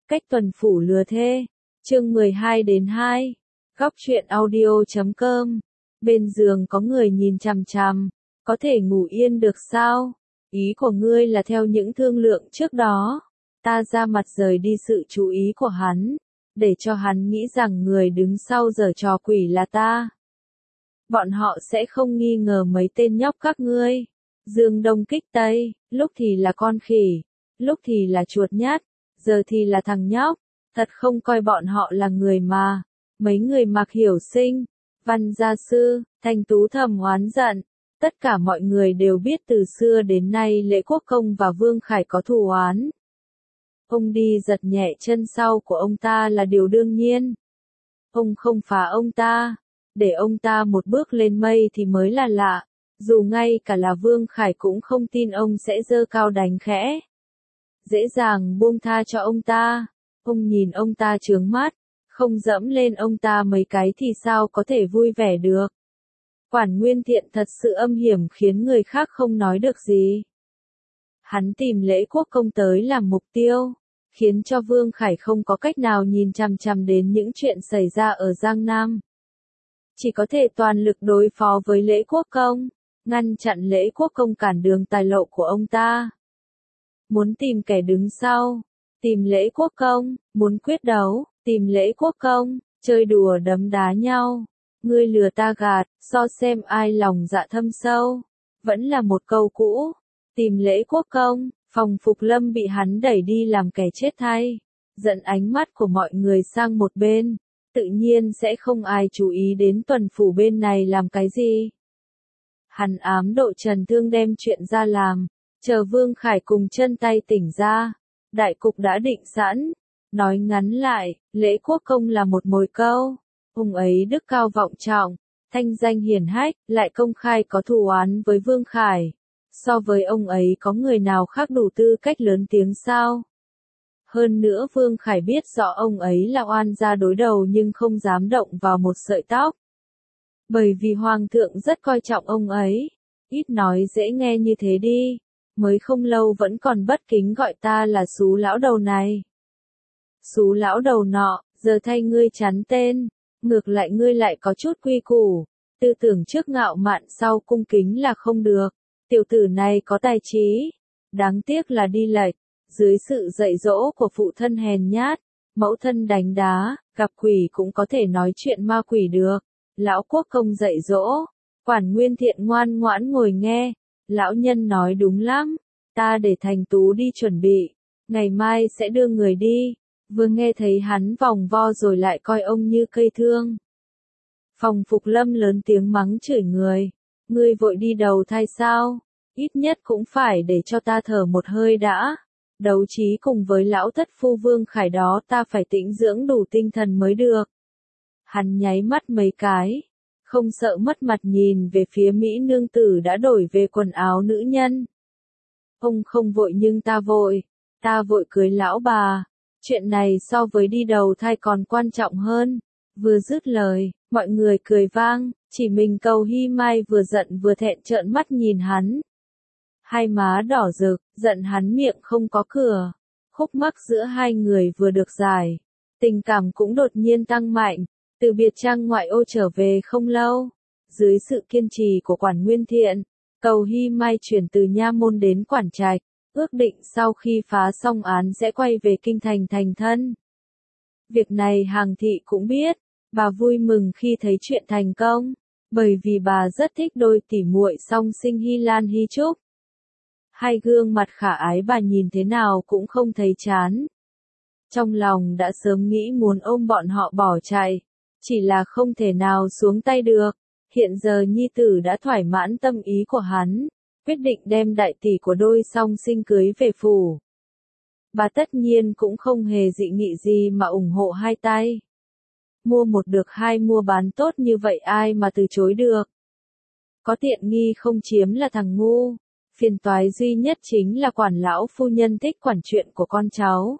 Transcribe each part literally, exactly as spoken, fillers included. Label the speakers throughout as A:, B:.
A: Cách tuần phủ lừa thê. Chương mười hai đến hai. Góc truyện audio chấm com. Bên giường có người nhìn chằm chằm. Có thể ngủ yên được sao? Ý của ngươi là theo những thương lượng trước đó. Ta ra mặt rời đi sự chú ý của hắn. Để cho hắn nghĩ rằng người đứng sau giở trò quỷ là ta. Bọn họ sẽ không nghi ngờ mấy tên nhóc các ngươi. Dương đông kích tây, lúc thì là con khỉ, lúc thì là chuột nhát, giờ thì là thằng nhóc. Thật không coi bọn họ là người mà. Mấy người Mạc Hiểu Sinh, Văn Gia Sư, Thanh Tú thầm oán giận. Tất cả mọi người đều biết từ xưa đến nay Lễ Quốc Công và Vương Khải có thù oán. Ông đi giật nhẹ chân sau của ông ta là điều đương nhiên. Ông không phá ông ta, để ông ta một bước lên mây thì mới là lạ. Dù ngay cả là Vương Khải cũng không tin ông sẽ giơ cao đánh khẽ. Dễ dàng buông tha cho ông ta. Ông nhìn ông ta trướng mắt, không dẫm lên ông ta mấy cái thì sao có thể vui vẻ được. Quản Nguyên Thiện thật sự âm hiểm khiến người khác không nói được gì. Hắn tìm Lễ Quốc Công tới làm mục tiêu, khiến cho Vương Khải không có cách nào nhìn chằm chằm đến những chuyện xảy ra ở Giang Nam. Chỉ có thể toàn lực đối phó với Lễ Quốc Công, ngăn chặn Lễ Quốc Công cản đường tài lộ của ông ta. Muốn tìm kẻ đứng sau, tìm Lễ Quốc Công, muốn quyết đấu, tìm Lễ Quốc Công, chơi đùa đấm đá nhau. Ngươi lừa ta gạt, so xem ai lòng dạ thâm sâu. Vẫn là một câu cũ, tìm Lễ Quốc Công, Phòng Phục Lâm bị hắn đẩy đi làm kẻ chết thay, dẫn ánh mắt của mọi người sang một bên, tự nhiên sẽ không ai chú ý đến tuần phủ bên này làm cái gì. Hắn ám độ Trần Thương đem chuyện ra làm, chờ Vương Khải cùng chân tay tỉnh ra, đại cục đã định sẵn. Nói ngắn lại, Lễ Quốc Công là một mồi câu. Ông ấy đức cao vọng trọng, thanh danh hiển hách, lại công khai có thù oán với Vương Khải. So với ông ấy có người nào khác đủ tư cách lớn tiếng sao? Hơn nữa Vương Khải biết rõ ông ấy là oan gia đối đầu nhưng không dám động vào một sợi tóc. Bởi vì Hoàng thượng rất coi trọng ông ấy. Ít nói dễ nghe như thế đi. Mới không lâu vẫn còn bất kính gọi ta là xú lão đầu này. Xú lão đầu nọ, giờ thay ngươi chắn tên. Ngược lại ngươi lại có chút quy củ, tư tưởng trước ngạo mạn sau cung kính là không được. Tiểu tử này có tài trí, đáng tiếc là đi lệch, dưới sự dạy dỗ của phụ thân hèn nhát, mẫu thân đánh đá, gặp quỷ cũng có thể nói chuyện ma quỷ được. Lão Quốc Công dạy dỗ, Quản Nguyên Thiện ngoan ngoãn ngồi nghe, lão nhân nói đúng lắm, ta để Thành Tú đi chuẩn bị, ngày mai sẽ đưa người đi. Vừa nghe thấy hắn vòng vo rồi lại coi ông như cây thương. Phòng Phục Lâm lớn tiếng mắng chửi người. Ngươi vội đi đầu thai sao? Ít nhất cũng phải để cho ta thở một hơi đã. Đấu trí cùng với lão thất phu Vương Khải đó ta phải tĩnh dưỡng đủ tinh thần mới được. Hắn nháy mắt mấy cái. Không sợ mất mặt nhìn về phía Mỹ nương tử đã đổi về quần áo nữ nhân. Ông không vội nhưng ta vội. Ta vội cưới lão bà. Chuyện này so với đi đầu thai còn quan trọng hơn. Vừa dứt lời, mọi người cười vang, chỉ mình Cầu Hy Mai vừa giận vừa thẹn trợn mắt nhìn hắn. Hai má đỏ rực, giận hắn miệng không có cửa. Khúc mắc giữa hai người vừa được giải. Tình cảm cũng đột nhiên tăng mạnh, từ biệt trang ngoại ô trở về không lâu. Dưới sự kiên trì của Quản Nguyên Thiện, Cầu Hy Mai chuyển từ nha môn đến Quản Trạch. Ước định sau khi phá xong án sẽ quay về kinh thành thành thân. Việc này Hàng Thị cũng biết, bà vui mừng khi thấy chuyện thành công, bởi vì bà rất thích đôi tỉ muội song sinh Hy Lan Hy Trúc. Hai gương mặt khả ái bà nhìn thế nào cũng không thấy chán. Trong lòng đã sớm nghĩ muốn ôm bọn họ bỏ chạy, chỉ là không thể nào xuống tay được. Hiện giờ nhi tử đã thỏa mãn tâm ý của hắn. Quyết định đem đại tỷ của đôi song sinh cưới về phủ. Bà tất nhiên cũng không hề dị nghị gì mà ủng hộ hai tay. Mua một được hai mua bán tốt như vậy ai mà từ chối được. Có tiện nghi không chiếm là thằng ngu. Phiền toái duy nhất chính là Quản lão phu nhân thích quản chuyện của con cháu.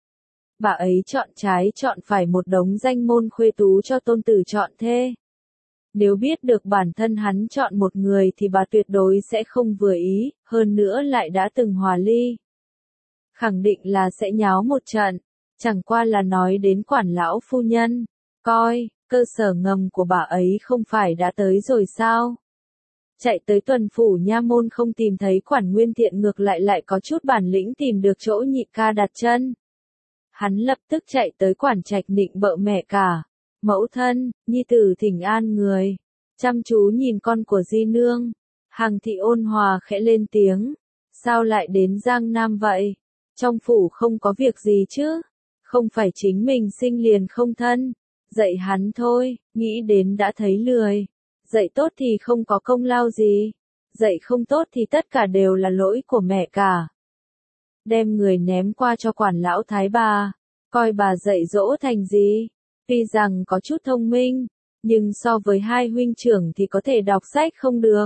A: Bà ấy chọn trái chọn phải một đống danh môn khuê tú cho tôn tử chọn thê. Nếu biết được bản thân hắn chọn một người thì bà tuyệt đối sẽ không vừa ý, hơn nữa lại đã từng hòa ly. Khẳng định là sẽ nháo một trận. Chẳng qua là nói đến quản lão phu nhân, coi, cơ sở ngầm của bà ấy không phải đã tới rồi sao? Chạy tới tuần phủ nha môn không tìm thấy quản Nguyên Thiện ngược lại lại có chút bản lĩnh tìm được chỗ nhị ca đặt chân. Hắn lập tức chạy tới quản trạch nịnh bợ mẹ cả. Mẫu thân, nhi tử thỉnh an người. Chăm chú nhìn con của di nương. Hàng thị ôn hòa khẽ lên tiếng. Sao lại đến Giang Nam vậy? Trong phủ không có việc gì chứ? Không phải chính mình sinh liền không thân. Dạy hắn thôi, nghĩ đến đã thấy lười. Dạy tốt thì không có công lao gì. Dạy không tốt thì tất cả đều là lỗi của mẹ cả. Đem người ném qua cho quản lão thái bà. Coi bà dạy dỗ thành gì. Tuy rằng có chút thông minh, nhưng so với hai huynh trưởng thì có thể đọc sách không được.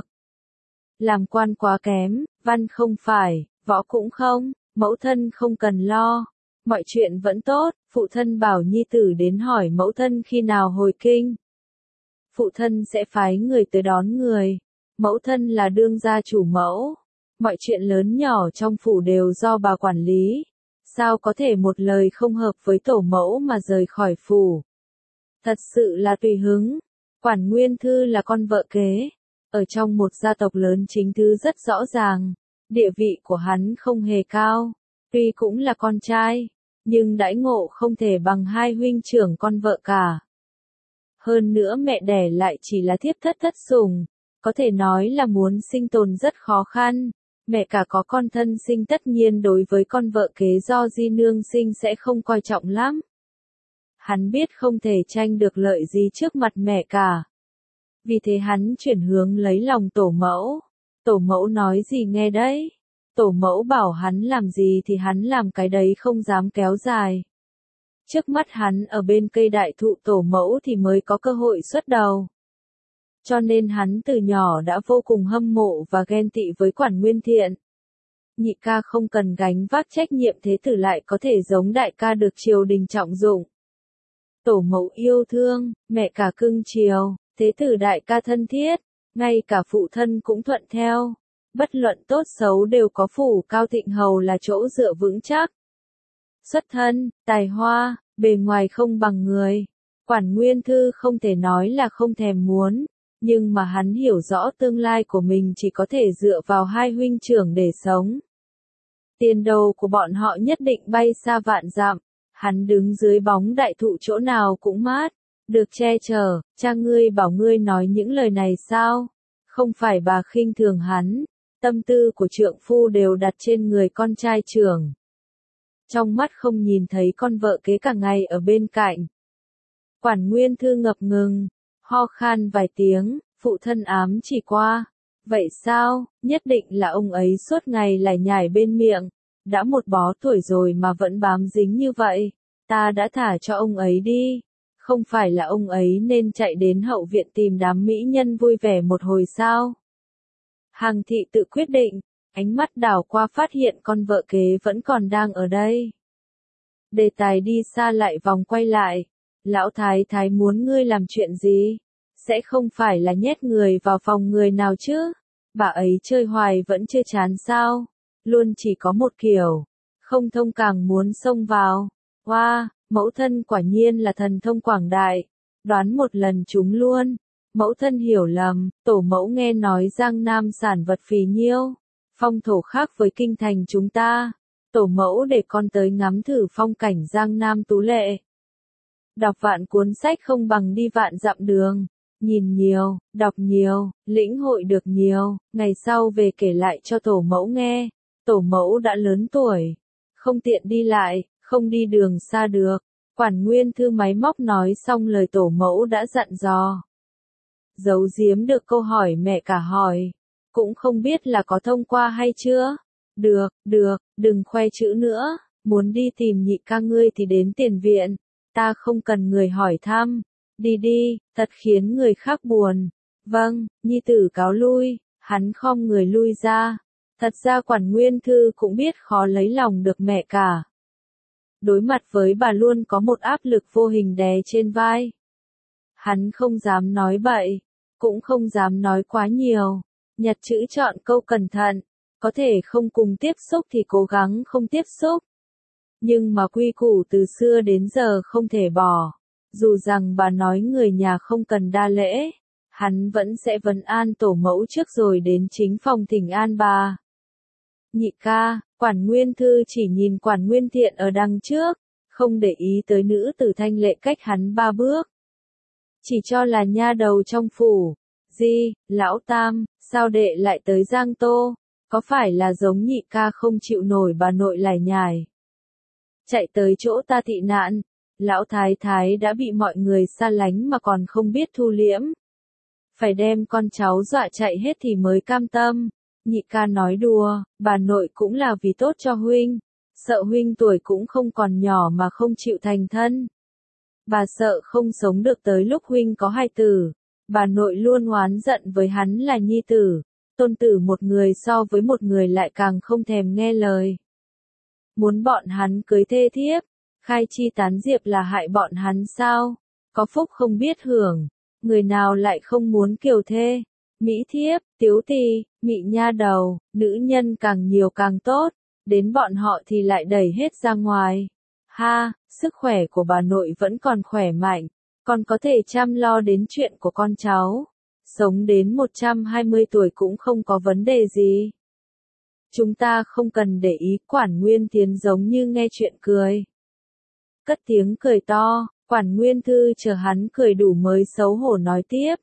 A: Làm quan quá kém, văn không phải, võ cũng không, mẫu thân không cần lo. Mọi chuyện vẫn tốt, phụ thân bảo nhi tử đến hỏi mẫu thân khi nào hồi kinh. Phụ thân sẽ phái người tới đón người. Mẫu thân là đương gia chủ mẫu. Mọi chuyện lớn nhỏ trong phủ đều do bà quản lý. Sao có thể một lời không hợp với tổ mẫu mà rời khỏi phủ? Thật sự là tùy hứng. Quản Nguyên Thư là con vợ kế. Ở trong một gia tộc lớn chính thứ rất rõ ràng. Địa vị của hắn không hề cao. Tuy cũng là con trai, nhưng đãi ngộ không thể bằng hai huynh trưởng con vợ cả. Hơn nữa mẹ đẻ lại chỉ là thiếp thất thất sủng. Có thể nói là muốn sinh tồn rất khó khăn. Mẹ cả có con thân sinh tất nhiên đối với con vợ kế do di nương sinh sẽ không coi trọng lắm. Hắn biết không thể tranh được lợi gì trước mặt mẹ cả. Vì thế hắn chuyển hướng lấy lòng tổ mẫu. Tổ mẫu nói gì nghe đấy. Tổ mẫu bảo hắn làm gì thì hắn làm cái đấy không dám kéo dài. Trước mắt hắn ở bên cây đại thụ tổ mẫu thì mới có cơ hội xuất đầu. Cho nên hắn từ nhỏ đã vô cùng hâm mộ và ghen tị với quản Nguyên Thiện. Nhị ca không cần gánh vác trách nhiệm thế tử lại có thể giống đại ca được triều đình trọng dụng. Tổ mẫu yêu thương, mẹ cả cưng chiều, thế tử đại ca thân thiết, ngay cả phụ thân cũng thuận theo. Bất luận tốt xấu đều có phủ Cao Thịnh Hầu là chỗ dựa vững chắc. Xuất thân, tài hoa, bề ngoài không bằng người. Quản Nguyên Thư không thể nói là không thèm muốn, nhưng mà hắn hiểu rõ tương lai của mình chỉ có thể dựa vào hai huynh trưởng để sống. Tiền đồ của bọn họ nhất định bay xa vạn dặm. Hắn đứng dưới bóng đại thụ chỗ nào cũng mát, được che chở. Cha ngươi bảo ngươi nói những lời này sao? Không phải bà khinh thường hắn, tâm tư của trượng phu đều đặt trên người con trai trưởng. Trong mắt không nhìn thấy con vợ kế cả ngày ở bên cạnh. Quản Nguyên Thư ngập ngừng, ho khan vài tiếng, phụ thân ám chỉ qua. Vậy sao, nhất định là ông ấy suốt ngày lải nhải bên miệng. Đã một bó tuổi rồi mà vẫn bám dính như vậy. Ta đã thả cho ông ấy đi. Không phải là ông ấy nên chạy đến hậu viện tìm đám mỹ nhân vui vẻ một hồi sao? Hàng thị tự quyết định, ánh mắt đảo qua phát hiện con vợ kế vẫn còn đang ở đây. Đề tài đi xa lại vòng quay lại. Lão thái thái muốn ngươi làm chuyện gì? Sẽ không phải là nhét người vào phòng người nào chứ? Bà ấy chơi hoài vẫn chưa chán sao? Luôn chỉ có một kiểu. Không thông càng muốn xông vào. Wow, mẫu thân quả nhiên là thần thông quảng đại. Đoán một lần chúng luôn. Mẫu thân hiểu lầm, tổ mẫu nghe nói Giang Nam sản vật phì nhiêu. Phong thổ khác với kinh thành chúng ta. Tổ mẫu để con tới ngắm thử phong cảnh Giang Nam tú lệ. Đọc vạn cuốn sách không bằng đi vạn dặm đường. Nhìn nhiều, đọc nhiều, lĩnh hội được nhiều, ngày sau về kể lại cho tổ mẫu nghe. Tổ mẫu đã lớn tuổi, không tiện đi lại, không đi đường xa được. Quản Nguyên Thư máy móc nói xong lời tổ mẫu đã dặn dò. Giấu giếm được câu hỏi mẹ cả hỏi, cũng không biết là có thông qua hay chưa. Được, được, đừng khoe chữ nữa, muốn đi tìm nhị ca ngươi thì đến tiền viện, ta không cần người hỏi thăm. Đi đi, thật khiến người khác buồn. Vâng, nhi tử cáo lui, hắn khom người lui ra. Thật ra Quản Nguyên Thư cũng biết khó lấy lòng được mẹ cả. Đối mặt với bà luôn có một áp lực vô hình đè trên vai. Hắn không dám nói bậy, cũng không dám nói quá nhiều. Nhặt chữ chọn câu cẩn thận, có thể không cùng tiếp xúc thì cố gắng không tiếp xúc. Nhưng mà quy củ từ xưa đến giờ không thể bỏ. Dù rằng bà nói người nhà không cần đa lễ, hắn vẫn sẽ vấn an tổ mẫu trước rồi đến chính phòng thỉnh an bà. Nhị ca, Quản Nguyên Thư chỉ nhìn Quản Nguyên Thiện ở đằng trước, không để ý tới nữ tử Thanh Lệ cách hắn ba bước. Chỉ cho là nha đầu trong phủ. Di, lão tam, sao đệ lại tới Giang Tô? Có phải là giống nhị ca không chịu nổi bà nội lải nhải? Chạy tới chỗ ta tị nạn, lão thái thái đã bị mọi người xa lánh mà còn không biết thu liễm. Phải đem con cháu dọa chạy hết thì mới cam tâm. Nhị ca nói đùa, bà nội cũng là vì tốt cho huynh. Sợ huynh tuổi cũng không còn nhỏ mà không chịu thành thân. Bà sợ không sống được tới lúc huynh có hài tử. Bà nội luôn oán giận với hắn là nhi tử. Tôn tử một người so với một người lại càng không thèm nghe lời. Muốn bọn hắn cưới thê thiếp, khai chi tán diệp là hại bọn hắn sao? Có phúc không biết hưởng, người nào lại không muốn kiều thê? Mỹ thiếp, tiếu tì, mị nha đầu, nữ nhân càng nhiều càng tốt, đến bọn họ thì lại đẩy hết ra ngoài. Ha, sức khỏe của bà nội vẫn còn khỏe mạnh, còn có thể chăm lo đến chuyện của con cháu. Sống đến một trăm hai mươi tuổi cũng không có vấn đề gì. Chúng ta không cần để ý. Quản Nguyên Thiến giống như nghe chuyện cười. Cất tiếng cười to, Quản Nguyên Thư chờ hắn cười đủ mới xấu hổ nói tiếp.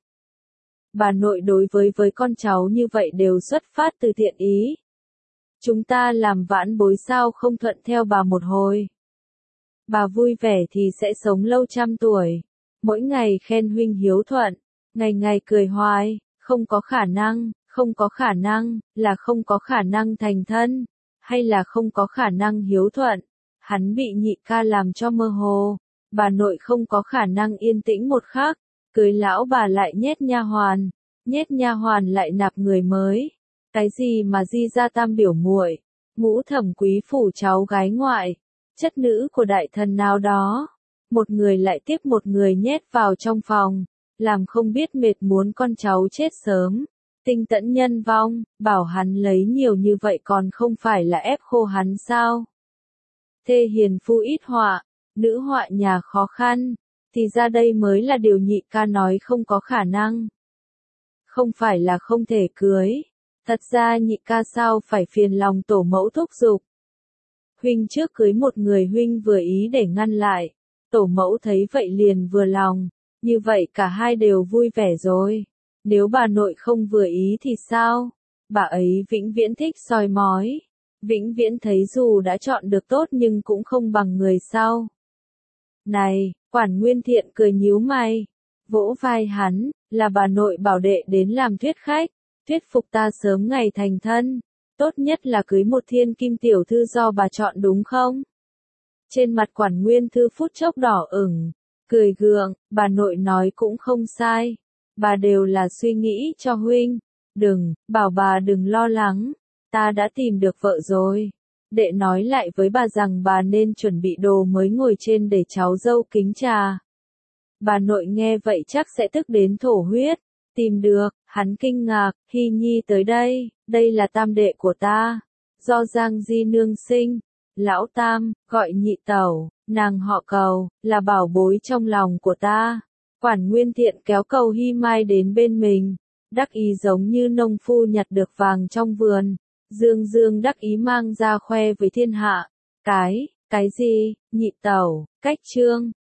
A: Bà nội đối với với con cháu như vậy đều xuất phát từ thiện ý. Chúng ta làm vãn bối sao không thuận theo bà một hồi. Bà vui vẻ thì sẽ sống lâu trăm tuổi. Mỗi ngày khen huynh hiếu thuận, ngày ngày cười hoài, không có khả năng, không có khả năng, là không có khả năng thành thân, hay là không có khả năng hiếu thuận. Hắn bị nhị ca làm cho mơ hồ. Bà nội không có khả năng yên tĩnh một khắc, cưới lão bà lại nhét nha hoàn, nhét nha hoàn lại nạp người mới. Cái gì mà di gia tam biểu muội, ngũ thẩm quý phủ cháu gái ngoại, chất nữ của đại thần nào đó, một người lại tiếp một người nhét vào trong phòng, làm không biết mệt muốn con cháu chết sớm. Tinh tẫn nhân vong, bảo hắn lấy nhiều như vậy còn không phải là ép khô hắn sao? Thê hiền phu ít họa, nữ họa nhà khó khăn, thì ra đây mới là điều nhị ca nói không có khả năng. Không phải là không thể cưới, thật ra nhị ca sao phải phiền lòng tổ mẫu thúc giục. Huynh trước cưới một người huynh vừa ý để ngăn lại, tổ mẫu thấy vậy liền vừa lòng, như vậy cả hai đều vui vẻ rồi. Nếu bà nội không vừa ý thì sao? Bà ấy vĩnh viễn thích soi mói, vĩnh viễn thấy dù đã chọn được tốt nhưng cũng không bằng người sau. Này, Quản Nguyên Thiện cười nhíu mày, vỗ vai hắn, là bà nội bảo đệ đến làm thuyết khách, thuyết phục ta sớm ngày thành thân, tốt nhất là cưới một thiên kim tiểu thư do bà chọn đúng không? Trên mặt Quản Nguyên Thư phút chốc đỏ ửng, cười gượng, bà nội nói cũng không sai, bà đều là suy nghĩ cho huynh, đừng, bảo bà đừng lo lắng, ta đã tìm được vợ rồi. Đệ nói lại với bà rằng bà nên chuẩn bị đồ mới ngồi trên để cháu dâu kính trà. Bà nội nghe vậy chắc sẽ tức đến thổ huyết. Tìm được, hắn kinh ngạc, Hy Nhi tới đây, đây là tam đệ của ta, do Giang Di nương sinh. Lão tam, gọi nhị tẩu, nàng họ Cầu, là bảo bối trong lòng của ta. Quản Nguyên Thiện kéo Cầu Hy Mai đến bên mình, đắc ý giống như nông phu nhặt được vàng trong vườn. Dương Dương đắc ý mang ra khoe với thiên hạ. Cái, cái gì, nhị tẩu, cách trương,